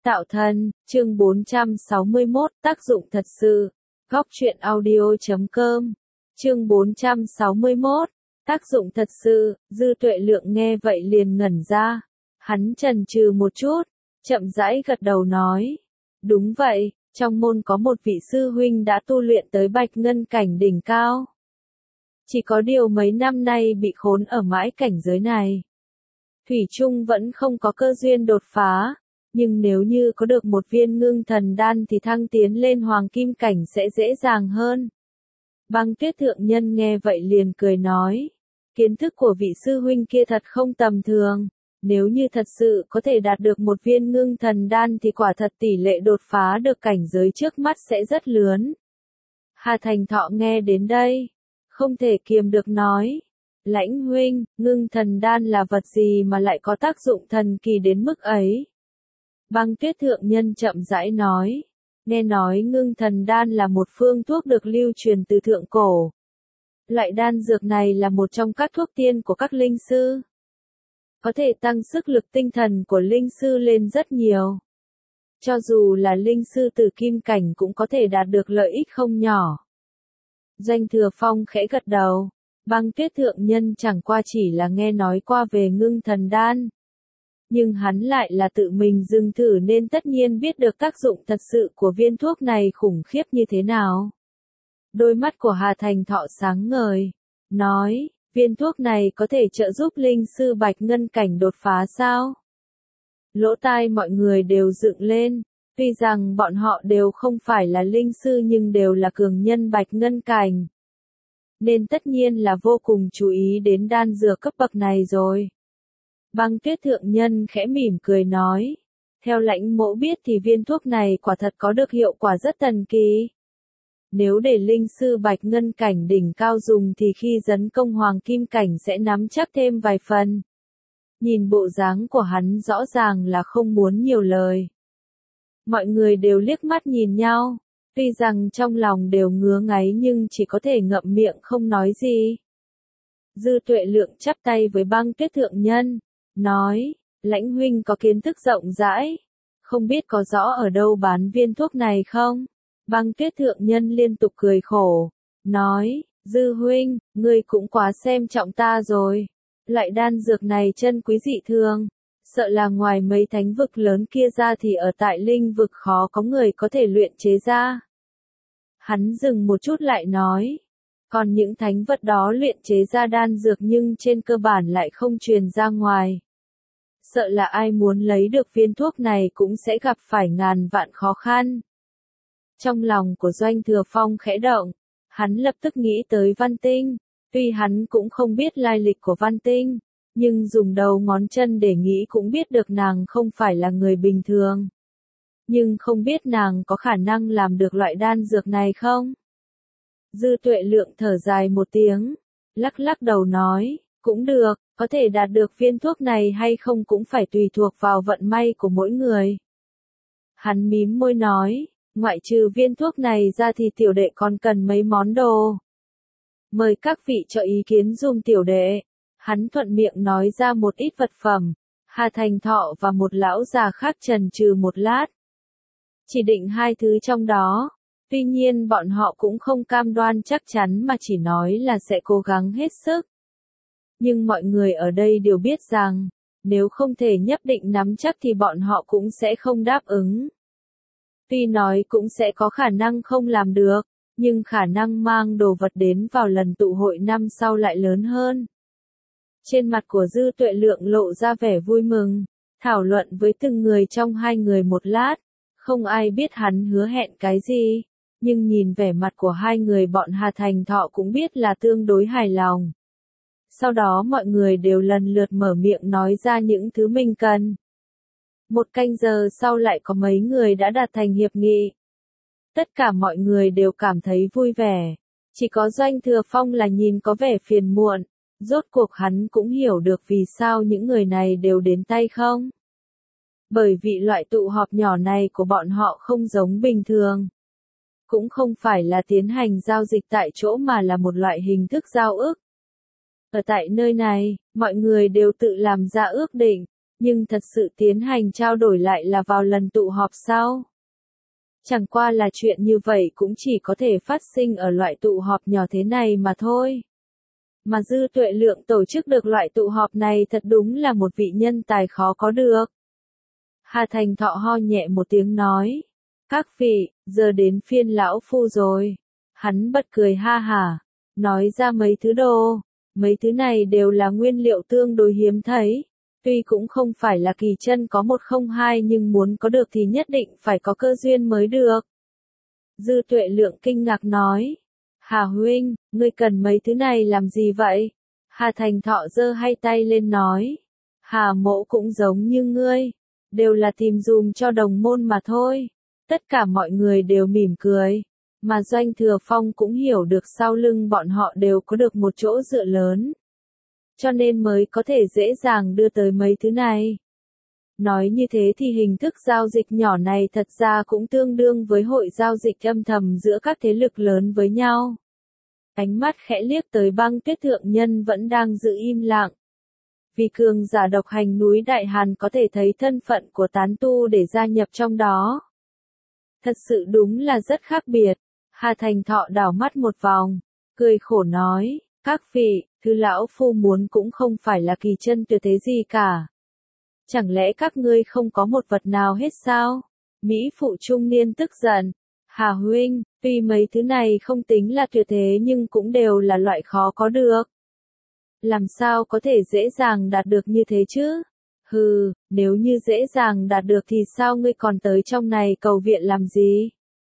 Tạo thân, chương 461, tác dụng thật sự. Góc truyện audio.com. Chương 461, tác dụng thật sự. Dư Tuệ Lượng nghe vậy liền ngẩn ra. Hắn chần chừ một chút, chậm rãi gật đầu nói. Đúng vậy, trong môn có một vị sư huynh đã tu luyện tới bạch ngân cảnh đỉnh cao. Chỉ có điều mấy năm nay bị khốn ở mãi cảnh giới này. Thủy chung vẫn không có cơ duyên đột phá. Nhưng nếu như có được một viên ngưng thần đan thì thăng tiến lên hoàng kim cảnh sẽ dễ dàng hơn. Băng Tuyết thượng nhân nghe vậy liền cười nói. Kiến thức của vị sư huynh kia thật không tầm thường. Nếu như thật sự có thể đạt được một viên ngưng thần đan thì quả thật tỷ lệ đột phá được cảnh giới trước mắt sẽ rất lớn. Hà Thành Thọ nghe đến đây. Không thể kiềm được nói. Lãnh huynh, ngưng thần đan là vật gì mà lại có tác dụng thần kỳ đến mức ấy? Băng Tuyết thượng nhân chậm rãi nói, nghe nói ngưng thần đan là một phương thuốc được lưu truyền từ thượng cổ. Loại đan dược này là một trong các thuốc tiên của các linh sư. Có thể tăng sức lực tinh thần của linh sư lên rất nhiều. Cho dù là linh sư từ kim cảnh cũng có thể đạt được lợi ích không nhỏ. Doanh Thừa Phong khẽ gật đầu, Băng Tuyết thượng nhân chẳng qua chỉ là nghe nói qua về ngưng thần đan. Nhưng hắn lại là tự mình dừng thử nên tất nhiên biết được tác dụng thật sự của viên thuốc này khủng khiếp như thế nào. Đôi mắt của Hà Thành Thọ sáng ngời, nói, viên thuốc này có thể trợ giúp linh sư bạch ngân cảnh đột phá sao? Lỗ tai mọi người đều dựng lên, tuy rằng bọn họ đều không phải là linh sư nhưng đều là cường nhân bạch ngân cảnh. Nên tất nhiên là vô cùng chú ý đến đan dược cấp bậc này rồi. Băng Tuyết thượng nhân khẽ mỉm cười nói, theo lãnh mỗ biết thì viên thuốc này quả thật có được hiệu quả rất thần kỳ. Nếu để linh sư bạch ngân cảnh đỉnh cao dùng thì khi dấn công hoàng kim cảnh sẽ nắm chắc thêm vài phần. Nhìn bộ dáng của hắn rõ ràng là không muốn nhiều lời. Mọi người đều liếc mắt nhìn nhau, tuy rằng trong lòng đều ngứa ngáy nhưng chỉ có thể ngậm miệng không nói gì. Dư Tuệ Lượng chắp tay với Băng Tuyết thượng nhân, nói, lãnh huynh có kiến thức rộng rãi, không biết có rõ ở đâu bán viên thuốc này không? Băng Tuyết thượng nhân liên tục cười khổ, nói, Dư huynh, ngươi cũng quá xem trọng ta rồi. Loại đan dược này chân quý dị thường, sợ là ngoài mấy thánh vực lớn kia ra thì ở tại linh vực khó có người có thể luyện chế ra. Hắn dừng một chút lại nói, còn những thánh vật đó luyện chế ra đan dược nhưng trên cơ bản lại không truyền ra ngoài. Sợ là ai muốn lấy được viên thuốc này cũng sẽ gặp phải ngàn vạn khó khăn. Trong lòng của Doanh Thừa Phong khẽ động, hắn lập tức nghĩ tới Văn Tinh, tuy hắn cũng không biết lai lịch của Văn Tinh, nhưng dùng đầu ngón chân để nghĩ cũng biết được nàng không phải là người bình thường. Nhưng không biết nàng có khả năng làm được loại đan dược này không? Dư Tuệ Lượng thở dài một tiếng, lắc lắc đầu nói, cũng được, có thể đạt được viên thuốc này hay không cũng phải tùy thuộc vào vận may của mỗi người. Hắn mím môi nói, ngoại trừ viên thuốc này ra thì tiểu đệ còn cần mấy món đồ. Mời các vị cho ý kiến dùm tiểu đệ. Hắn thuận miệng nói ra một ít vật phẩm. Hà Thành Thọ và một lão già khác chần chừ một lát. Chỉ định hai thứ trong đó. Tuy nhiên bọn họ cũng không cam đoan chắc chắn mà chỉ nói là sẽ cố gắng hết sức. Nhưng mọi người ở đây đều biết rằng, nếu không thể nhất định nắm chắc thì bọn họ cũng sẽ không đáp ứng. Tuy nói cũng sẽ có khả năng không làm được, nhưng khả năng mang đồ vật đến vào lần tụ hội năm sau lại lớn hơn. Trên mặt của Dư Tuệ Lượng lộ ra vẻ vui mừng, thảo luận với từng người trong hai người một lát, không ai biết hắn hứa hẹn cái gì, nhưng nhìn vẻ mặt của hai người bọn Hà Thành Thọ cũng biết là tương đối hài lòng. Sau đó mọi người đều lần lượt mở miệng nói ra những thứ mình cần. Một canh giờ sau lại có mấy người đã đạt thành hiệp nghị. Tất cả mọi người đều cảm thấy vui vẻ. Chỉ có Doanh Thừa Phong là nhìn có vẻ phiền muộn. Rốt cuộc hắn cũng hiểu được vì sao những người này đều đến tay không. Bởi vì loại tụ họp nhỏ này của bọn họ không giống bình thường. Cũng không phải là tiến hành giao dịch tại chỗ mà là một loại hình thức giao ước. Ở tại nơi này, mọi người đều tự làm ra ước định. Nhưng thật sự tiến hành trao đổi lại là vào lần tụ họp sau. Chẳng qua là chuyện như vậy cũng chỉ có thể phát sinh ở loại tụ họp nhỏ thế này mà thôi. Mà Dư Tuệ Lượng tổ chức được loại tụ họp này thật đúng là một vị nhân tài khó có được. Hà Thành Thọ ho nhẹ một tiếng nói. Các vị, giờ đến phiên lão phu rồi. Hắn bật cười ha hả, nói ra mấy thứ đồ. Mấy thứ này đều là nguyên liệu tương đối hiếm thấy. Tuy cũng không phải là kỳ chân có một không hai nhưng muốn có được thì nhất định phải có cơ duyên mới được. Dư Tuệ Lượng kinh ngạc nói. Hà huynh, ngươi cần mấy thứ này làm gì vậy? Hà Thành Thọ giơ hai tay lên nói. Hà mỗ cũng giống như ngươi. Đều là tìm dùm cho đồng môn mà thôi. Tất cả mọi người đều mỉm cười. Mà Doanh Thừa Phong cũng hiểu được sau lưng bọn họ đều có được một chỗ dựa lớn. Cho nên mới có thể dễ dàng đưa tới mấy thứ này. Nói như thế thì hình thức giao dịch nhỏ này thật ra cũng tương đương với hội giao dịch âm thầm giữa các thế lực lớn với nhau. Ánh mắt khẽ liếc tới Băng Tuyết thượng nhân vẫn đang giữ im lặng. Vì cường giả độc hành núi Đại Hàn có thể thấy thân phận của tán tu để gia nhập trong đó. Thật sự đúng là rất khác biệt. Hà Thành Thọ đảo mắt một vòng, cười khổ nói, các vị, thứ lão phu muốn cũng không phải là kỳ chân tuyệt thế gì cả. Chẳng lẽ các ngươi không có một vật nào hết sao? Mỹ phụ trung niên tức giận. Hà huynh, tuy mấy thứ này không tính là tuyệt thế nhưng cũng đều là loại khó có được. Làm sao có thể dễ dàng đạt được như thế chứ? Hừ, nếu như dễ dàng đạt được thì sao ngươi còn tới trong này cầu viện làm gì?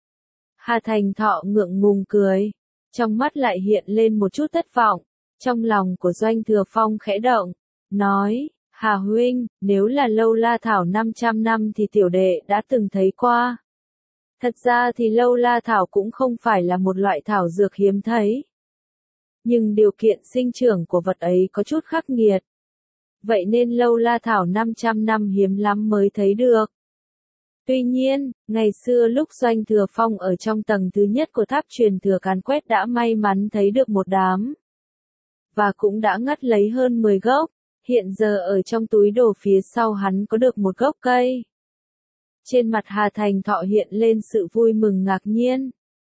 Hà Thành Thọ ngượng ngùng cười. Trong mắt lại hiện lên một chút thất vọng. Trong lòng của Doanh Thừa Phong khẽ động. Nói, Hà huynh, nếu là lâu la thảo 500 năm thì tiểu đệ đã từng thấy qua. Thật ra thì lâu la thảo cũng không phải là một loại thảo dược hiếm thấy. Nhưng điều kiện sinh trưởng của vật ấy có chút khắc nghiệt. Vậy nên lâu la thảo 500 năm hiếm lắm mới thấy được. Tuy nhiên, ngày xưa lúc Doanh Thừa Phong ở trong tầng thứ nhất của tháp truyền thừa càn quét đã may mắn thấy được một đám. Và cũng đã ngắt lấy hơn 10 gốc, hiện giờ ở trong túi đồ phía sau hắn có được một gốc cây. Trên mặt Hà Thành Thọ hiện lên sự vui mừng ngạc nhiên.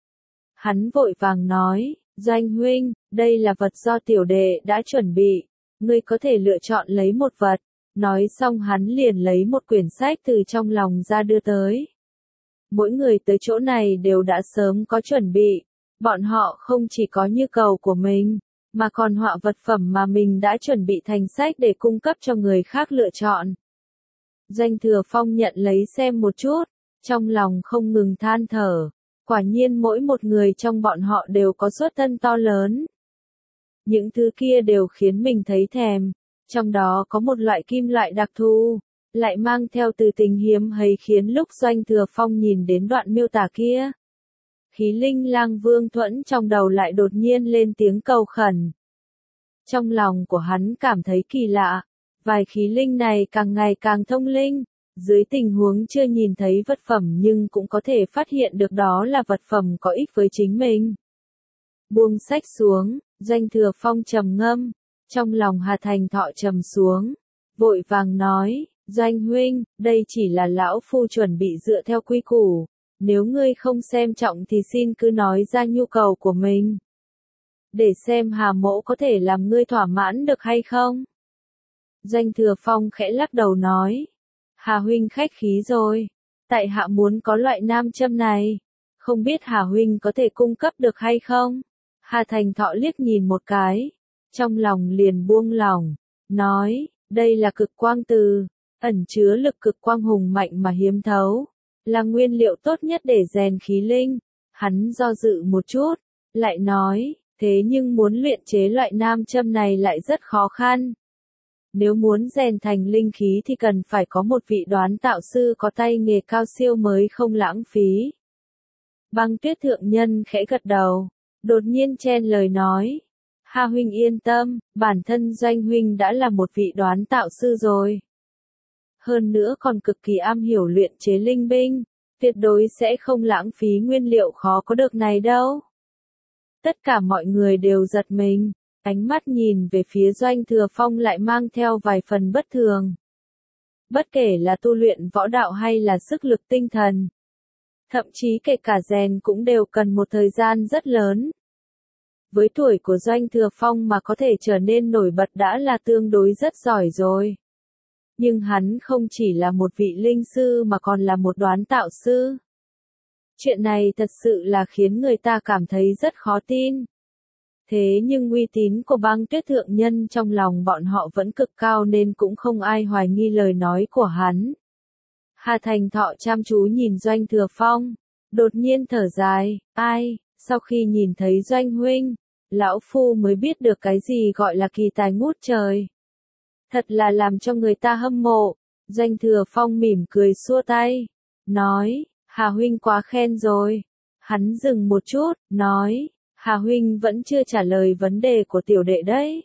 Hắn vội vàng nói, Doanh huynh, đây là vật do tiểu đệ đã chuẩn bị, ngươi có thể lựa chọn lấy một vật. Nói xong hắn liền lấy một quyển sách từ trong lòng ra đưa tới. Mỗi người tới chỗ này đều đã sớm có chuẩn bị, bọn họ không chỉ có nhu cầu của mình, mà còn họa vật phẩm mà mình đã chuẩn bị thành sách để cung cấp cho người khác lựa chọn. Doanh Thừa Phong nhận lấy xem một chút, trong lòng không ngừng than thở, quả nhiên mỗi một người trong bọn họ đều có xuất thân to lớn. Những thứ kia đều khiến mình thấy thèm. Trong đó có một loại kim loại đặc thù, lại mang theo từ tình hiếm hay khiến lúc Doanh Thừa Phong nhìn đến đoạn miêu tả kia. Khí linh lang Vương Thuẫn trong đầu lại đột nhiên lên tiếng cầu khẩn. Trong lòng của hắn cảm thấy kỳ lạ, vài khí linh này càng ngày càng thông linh, dưới tình huống chưa nhìn thấy vật phẩm nhưng cũng có thể phát hiện được đó là vật phẩm có ích với chính mình. Buông sách xuống, Doanh Thừa Phong trầm ngâm. Trong lòng Hà Thành Thọ trầm xuống, vội vàng nói, Doanh huynh, đây chỉ là lão phu chuẩn bị dựa theo quy củ, nếu ngươi không xem trọng thì xin cứ nói ra nhu cầu của mình. Để xem Hà mỗ có thể làm ngươi thỏa mãn được hay không? Doanh Thừa Phong khẽ lắc đầu nói, Hà huynh khách khí rồi, tại hạ muốn có loại nam châm này, không biết Hà huynh có thể cung cấp được hay không? Hà Thành Thọ liếc nhìn một cái. Trong lòng liền buông lỏng, nói, đây là cực quang từ, ẩn chứa lực cực quang hùng mạnh mà hiếm thấu, là nguyên liệu tốt nhất để rèn khí linh. Hắn do dự một chút, lại nói, thế nhưng muốn luyện chế loại nam châm này lại rất khó khăn. Nếu muốn rèn thành linh khí thì cần phải có một vị đoán tạo sư có tay nghề cao siêu mới không lãng phí. Băng Tuyết thượng nhân khẽ gật đầu, đột nhiên chen lời nói. Hà huynh yên tâm, bản thân Doanh huynh đã là một vị đoán tạo sư rồi. Hơn nữa còn cực kỳ am hiểu luyện chế linh binh, tuyệt đối sẽ không lãng phí nguyên liệu khó có được này đâu. Tất cả mọi người đều giật mình, ánh mắt nhìn về phía Doanh Thừa Phong lại mang theo vài phần bất thường. bất kể là tu luyện võ đạo hay là sức lực tinh thần. Thậm chí kể cả rèn cũng đều cần một thời gian rất lớn. Với tuổi của Doanh Thừa Phong mà có thể trở nên nổi bật đã là tương đối rất giỏi rồi. Nhưng hắn không chỉ là một vị linh sư mà còn là một đoán tạo sư. Chuyện này thật sự là khiến người ta cảm thấy rất khó tin. Thế nhưng uy tín của Băng Tuyết thượng nhân trong lòng bọn họ vẫn cực cao nên cũng không ai hoài nghi lời nói của hắn. Hà Thành Thọ chăm chú nhìn Doanh Thừa Phong, đột nhiên thở dài, ai, sau khi nhìn thấy Doanh huynh, lão phu mới biết được cái gì gọi là kỳ tài ngút trời. Thật là làm cho người ta hâm mộ. Doanh Thừa Phong mỉm cười xua tay, nói, Hà huynh quá khen rồi. Hắn dừng một chút, nói, Hà huynh vẫn chưa trả lời vấn đề của tiểu đệ đấy.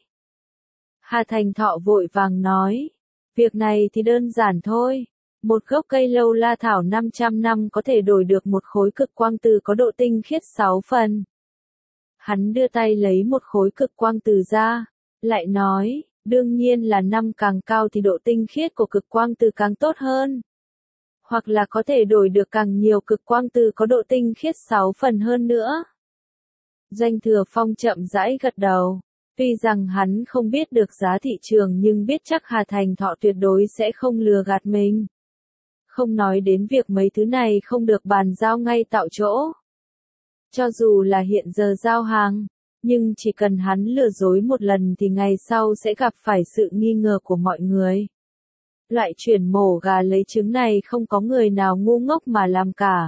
Hà Thành Thọ vội vàng nói, việc này thì đơn giản thôi. Một gốc cây lâu la thảo 500 năm có thể đổi được một khối cực quang từ có độ tinh khiết 6 phần. Hắn đưa tay lấy một khối cực quang từ ra, lại nói, đương nhiên là năm càng cao thì độ tinh khiết của cực quang từ càng tốt hơn. Hoặc là có thể đổi được càng nhiều cực quang từ có độ tinh khiết 6 phần hơn nữa. Doanh Thừa Phong chậm rãi gật đầu. Tuy rằng hắn không biết được giá thị trường nhưng biết chắc Hà Thành Thọ tuyệt đối sẽ không lừa gạt mình. Không nói đến việc mấy thứ này không được bàn giao ngay tại chỗ. Cho dù là hiện giờ giao hàng, nhưng chỉ cần hắn lừa dối một lần thì ngày sau sẽ gặp phải sự nghi ngờ của mọi người. Loại chuyển mổ gà lấy trứng này không có người nào ngu ngốc mà làm cả.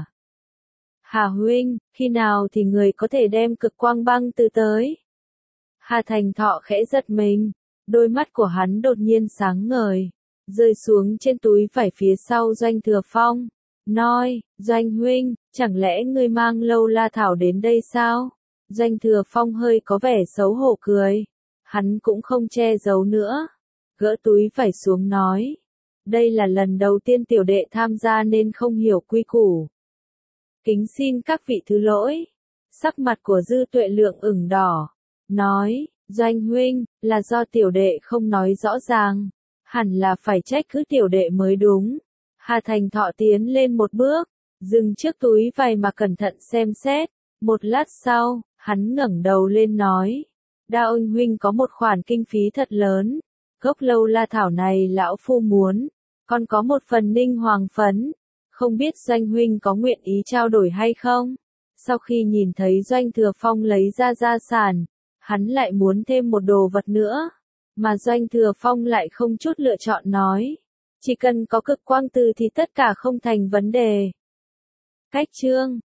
Hà huynh, khi nào thì người có thể đem cực quang băng từ tới? Hà Thành Thọ khẽ giật mình, đôi mắt của hắn đột nhiên sáng ngời, rơi xuống trên túi vải phía sau Doanh Thừa Phong, nói, Doanh huynh, chẳng lẽ ngươi mang lâu la thảo đến đây sao? Doanh Thừa Phong hơi có vẻ xấu hổ cười, hắn cũng không che giấu nữa, gỡ túi vải xuống nói, đây là lần đầu tiên tiểu đệ tham gia nên không hiểu quy củ. Kính xin các vị thứ lỗi. Sắc mặt của Dư Tuệ Lượng ửng đỏ, nói, Doanh huynh, là do tiểu đệ không nói rõ ràng, hẳn là phải trách cứ tiểu đệ mới đúng. Hà Thành Thọ tiến lên một bước, dừng trước túi vải mà cẩn thận xem xét, một lát sau, hắn ngẩng đầu lên nói, Đa Ôn huynh có một khoản kinh phí thật lớn, gốc lâu la thảo này lão phu muốn, còn có một phần ninh hoàng phấn, không biết Doanh huynh có nguyện ý trao đổi hay không? Sau khi nhìn thấy Doanh Thừa Phong lấy ra gia sản, hắn lại muốn thêm một đồ vật nữa, mà Doanh Thừa Phong lại không chút lựa chọn nói, chỉ cần có cực quang từ thì tất cả không thành vấn đề. Cách chương